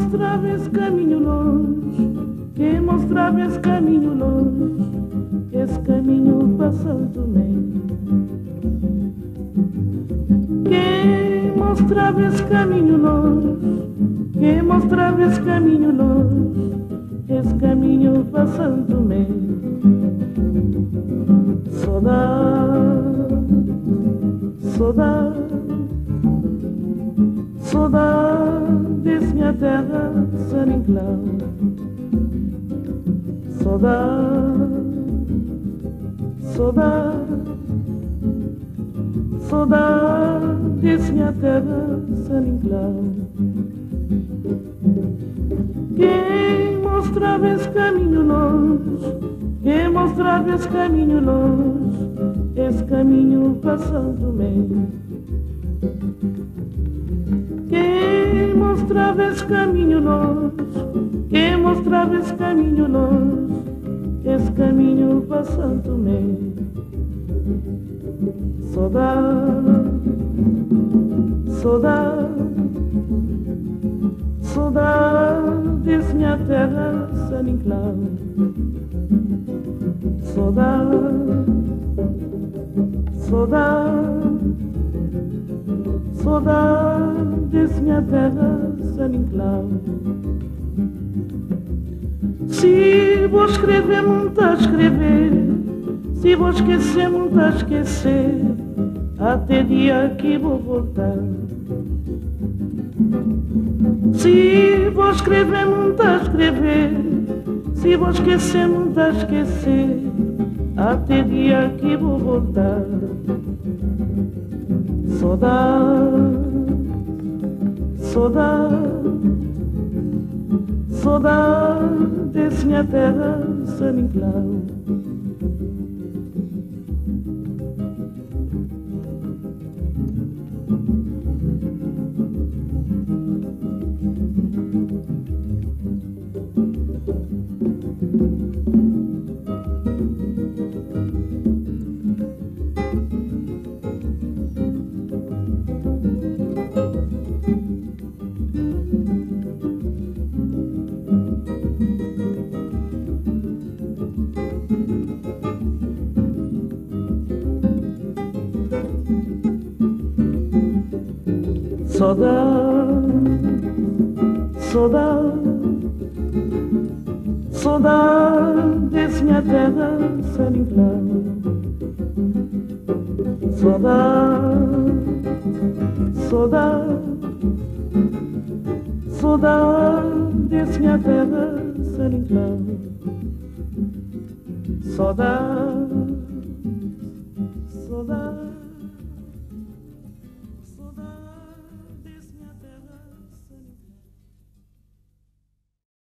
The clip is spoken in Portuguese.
mostrava esse caminho longe, quem mostrava esse caminho longe, esse caminho para São Tomé. Quem mostrava esse caminho longe, quem mostrava esse caminho longe, esse caminho para São Tomé. Saudade, saudade, saudade desse minha terra de San Inclau. Saudade, saudade, saudade desse minha terra de San Inclau. Quem mostrava esse caminho longe, quem mostrava esse caminho longe, esse caminho para São Tomé. Quem mostrava esse caminho longe, quem mostrava esse caminho longe, esse caminho para São Tomé. Saudade, saudade, saudade desse minha terra San Inclau. Saudade, saudade, saudade desse minha terra San Inclau. Se vou escrever, muito a escrever, se vou esquecer, muito a esquecer, até dia que vou voltar. Se vou escrever, muito a escrever, se vou esquecer, muito a esquecer, até dia que vou voltar. Saudade, saudade, saudade desse minha terra San Inclau. Saudade, saudade, saudade desse minha terra San Inclau. Saudade, saudade, saudade desse minha terra San Inclau. Saudade, saudade.